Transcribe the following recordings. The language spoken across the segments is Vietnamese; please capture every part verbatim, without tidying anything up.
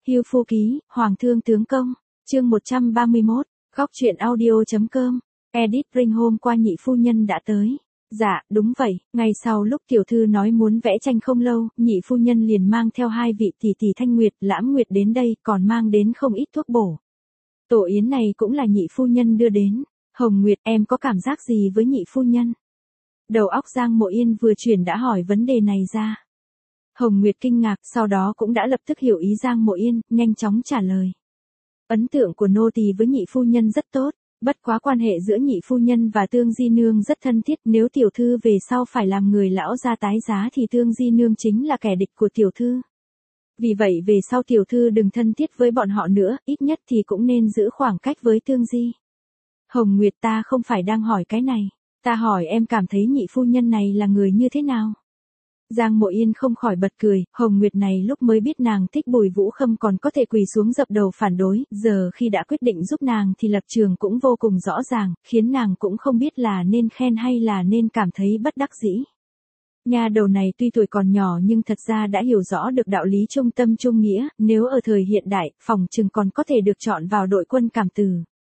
Hưu Phu Ký, Hoàng Thương Tướng Công, chương một trăm ba mươi mốt, góc truyện audio.com, edit Ring hôm qua nhị phu nhân đã tới. Dạ, đúng vậy, ngày sau lúc tiểu thư nói muốn vẽ tranh không lâu, nhị phu nhân liền mang theo hai vị tỷ tỷ Thanh Nguyệt, Lãm Nguyệt đến đây, còn mang đến không ít thuốc bổ. Tổ yến này cũng là nhị phu nhân đưa đến. Hồng Nguyệt, em có cảm giác gì với nhị phu nhân? Đầu óc Giang Mộ Yên vừa chuyển đã hỏi vấn đề này ra. Hồng Nguyệt kinh ngạc, sau đó cũng đã lập tức hiểu ý Giang Mộ Yên, nhanh chóng trả lời. Ấn tượng của nô tỳ với nhị phu nhân rất tốt, bất quá quan hệ giữa nhị phu nhân và Tương Di Nương rất thân thiết, nếu tiểu thư về sau phải làm người lão gia tái giá thì Tương Di Nương chính là kẻ địch của tiểu thư. Vì vậy về sau tiểu thư đừng thân thiết với bọn họ nữa, ít nhất thì cũng nên giữ khoảng cách với Tương Di. Hồng Nguyệt, ta không phải đang hỏi cái này, ta hỏi em cảm thấy nhị phu nhân này là người như thế nào? Giang Mộ Yên không khỏi bật cười, Hồng Nguyệt này lúc mới biết nàng thích Bùi Vũ Khâm còn có thể quỳ xuống dập đầu phản đối, giờ khi đã quyết định giúp nàng thì lập trường cũng vô cùng rõ ràng, khiến nàng cũng không biết là nên khen hay là nên cảm thấy bất đắc dĩ. Nha đầu này tuy tuổi còn nhỏ nhưng thật ra đã hiểu rõ được đạo lý trung tâm trung nghĩa, nếu ở thời hiện đại, phòng chừng còn có thể được chọn vào đội quân cảm tử.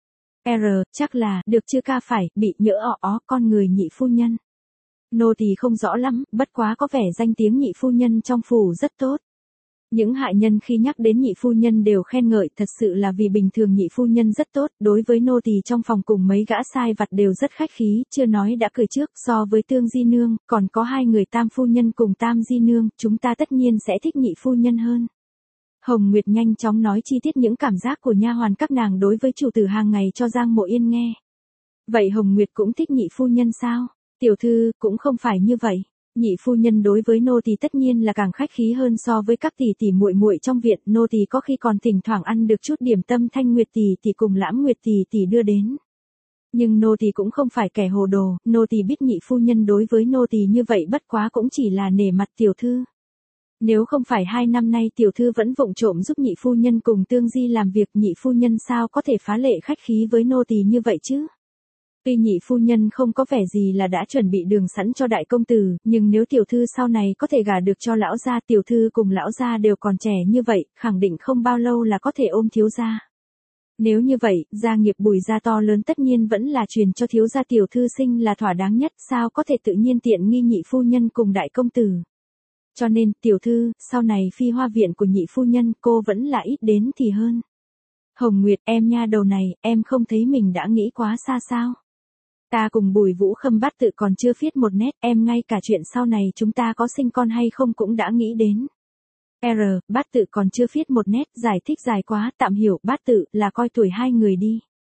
R, chắc là, được chưa ca phải, bị nhỡ ọ ó con người nhị phu nhân. Nô tỳ không rõ lắm, bất quá có vẻ danh tiếng nhị phu nhân trong phủ rất tốt. Những hạ nhân khi nhắc đến nhị phu nhân đều khen ngợi, thật sự là vì bình thường nhị phu nhân rất tốt, đối với nô tỳ trong phòng cùng mấy gã sai vặt đều rất khách khí, chưa nói đã cười trước, so với Tương Di Nương, còn có hai người Tam phu nhân cùng Tam Di Nương, chúng ta tất nhiên sẽ thích nhị phu nhân hơn. Hồng Nguyệt nhanh chóng nói chi tiết những cảm giác của nha hoàn các nàng đối với chủ tử hàng ngày cho Giang Mộ Yên nghe. Vậy Hồng Nguyệt cũng thích nhị phu nhân sao? Tiểu thư, cũng không phải như vậy. Nhị phu nhân đối với nô tỳ tất nhiên là càng khách khí hơn so với các tỷ tỷ muội muội trong viện, nô tỳ có khi còn thỉnh thoảng ăn được chút điểm tâm Thanh Nguyệt tỷ tỷ cùng Lãm Nguyệt tỷ tỷ đưa đến. Nhưng nô tỳ cũng không phải kẻ hồ đồ, nô tỳ biết nhị phu nhân đối với nô tỳ như vậy bất quá cũng chỉ là nể mặt tiểu thư. Nếu không phải hai năm nay tiểu thư vẫn vụng trộm giúp nhị phu nhân cùng Tương Di làm việc, nhị phu nhân sao có thể phá lệ khách khí với nô tỳ như vậy chứ? Tuy nhị phu nhân không có vẻ gì là đã chuẩn bị đường sẵn cho đại công tử, nhưng nếu tiểu thư sau này có thể gả được cho lão gia, tiểu thư cùng lão gia đều còn trẻ như vậy, khẳng định không bao lâu là có thể ôm thiếu gia. Nếu như vậy, gia nghiệp Bùi gia to lớn tất nhiên vẫn là truyền cho thiếu gia tiểu thư sinh là thỏa đáng nhất, sao có thể tự nhiên tiện nghi nhị phu nhân cùng đại công tử. Cho nên, tiểu thư, sau này phi hoa viện của nhị phu nhân cô vẫn là ít đến thì hơn. Hồng Nguyệt, em nha đầu này, em không thấy mình đã nghĩ quá xa sao? Ta cùng Bùi Vũ Khâm bát tự còn chưa viết một nét, em ngay cả chuyện sau này chúng ta có sinh con hay không cũng đã nghĩ đến. R, bát tự còn chưa viết một nét, giải thích dài quá, tạm hiểu, bát tự là coi tuổi hai người đi.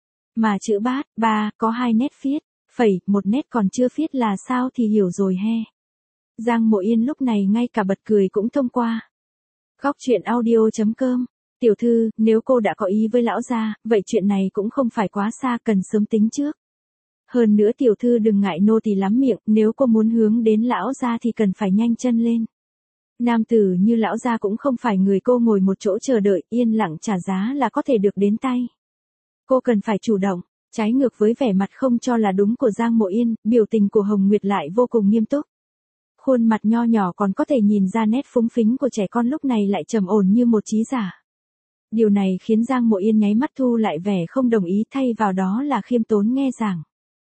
Mà chữ bát, ba, có hai nét viết, phẩy, một nét còn chưa viết là sao thì hiểu rồi he. Giang Mộ Yên lúc này ngay cả bật cười cũng thông qua. Góc truyện audio.com, tiểu thư, nếu cô đã có ý với lão gia, vậy chuyện này cũng không phải quá xa, cần sớm tính trước. Hơn nữa tiểu thư đừng ngại nô tỳ lắm miệng, nếu cô muốn hướng đến lão gia thì cần phải nhanh chân lên. Nam tử như lão gia cũng không phải người cô ngồi một chỗ chờ đợi, yên lặng trả giá là có thể được đến tay. Cô cần phải chủ động, trái ngược với vẻ mặt không cho là đúng của Giang Mộ Yên, biểu tình của Hồng Nguyệt lại vô cùng nghiêm túc. Khuôn mặt nho nhỏ còn có thể nhìn ra nét phúng phính của trẻ con lúc này lại trầm ổn như một trí giả. Điều này khiến Giang Mộ Yên nháy mắt thu lại vẻ không đồng ý, thay vào đó là khiêm tốn nghe giảng.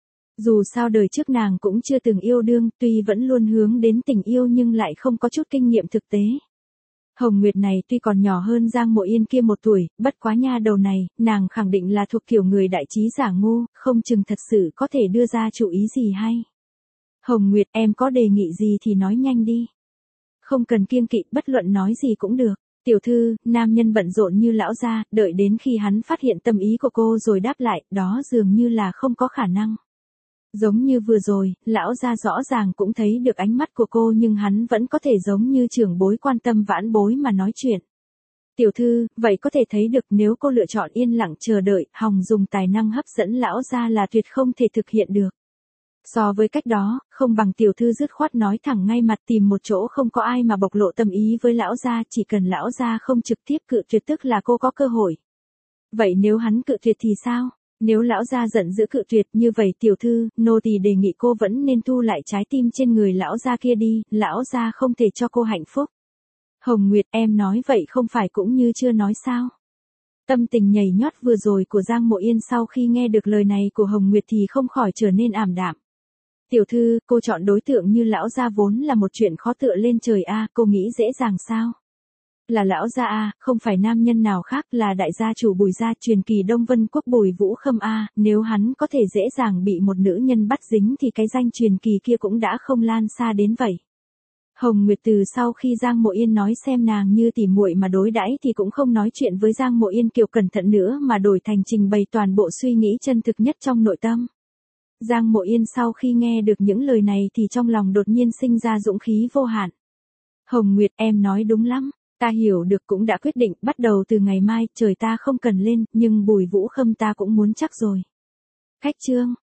Dù sao đời trước nàng cũng chưa từng yêu đương, tuy vẫn luôn hướng đến tình yêu nhưng lại không có chút kinh nghiệm thực tế. Hồng Nguyệt này tuy còn nhỏ hơn Giang Mộ Yên kia một tuổi, bất quá nha đầu này, nàng khẳng định là thuộc kiểu người đại trí giả ngu, không chừng thật sự có thể đưa ra chủ ý gì hay. Hồng Nguyệt, em có đề nghị gì thì nói nhanh đi. Không cần kiêng kỵ, bất luận nói gì cũng được. Tiểu thư, nam nhân bận rộn như lão gia, đợi đến khi hắn phát hiện tâm ý của cô rồi đáp lại, đó dường như là không có khả năng. Giống như vừa rồi, lão gia rõ ràng cũng thấy được ánh mắt của cô nhưng hắn vẫn có thể giống như trưởng bối quan tâm vãn bối mà nói chuyện. Tiểu thư, vậy có thể thấy được nếu cô lựa chọn yên lặng chờ đợi, hòng dùng tài năng hấp dẫn lão gia là tuyệt không thể thực hiện được. So với cách đó, không bằng tiểu thư dứt khoát nói thẳng ngay mặt, tìm một chỗ không có ai mà bộc lộ tâm ý với lão gia, chỉ cần lão gia không trực tiếp cự tuyệt tức là cô có cơ hội. Vậy nếu hắn cự tuyệt thì sao? Nếu lão gia giận dữ cự tuyệt, như vậy tiểu thư, nô tỳ đề nghị cô vẫn nên thu lại trái tim trên người lão gia kia đi, lão gia không thể cho cô hạnh phúc. Hồng Nguyệt, em nói vậy không phải cũng như chưa nói sao? Tâm tình nhảy nhót vừa rồi của Giang Mộ Yên sau khi nghe được lời này của Hồng Nguyệt thì không khỏi trở nên ảm đạm. Tiểu thư, cô chọn đối tượng như lão gia vốn là một chuyện khó tựa lên trời a, cô nghĩ dễ dàng sao? Là lão gia a, không phải nam nhân nào khác, là đại gia chủ Bùi gia, truyền kỳ Đông Vân Quốc Bùi Vũ Khâm a, nếu hắn có thể dễ dàng bị một nữ nhân bắt dính thì cái danh truyền kỳ kia cũng đã không lan xa đến vậy. Hồng Nguyệt từ sau khi Giang Mộ Yên nói xem nàng như tỉ muội mà đối đãi thì cũng không nói chuyện với Giang Mộ Yên kiểu cẩn thận nữa mà đổi thành trình bày toàn bộ suy nghĩ chân thực nhất trong nội tâm. Giang Mộ Yên sau khi nghe được những lời này thì trong lòng đột nhiên sinh ra dũng khí vô hạn. Hồng Nguyệt, em nói đúng lắm, ta hiểu được, cũng đã quyết định, bắt đầu từ ngày mai, trời ta không cần lên, nhưng Bùi Vũ Khâm ta cũng muốn chắc rồi. Khách trương,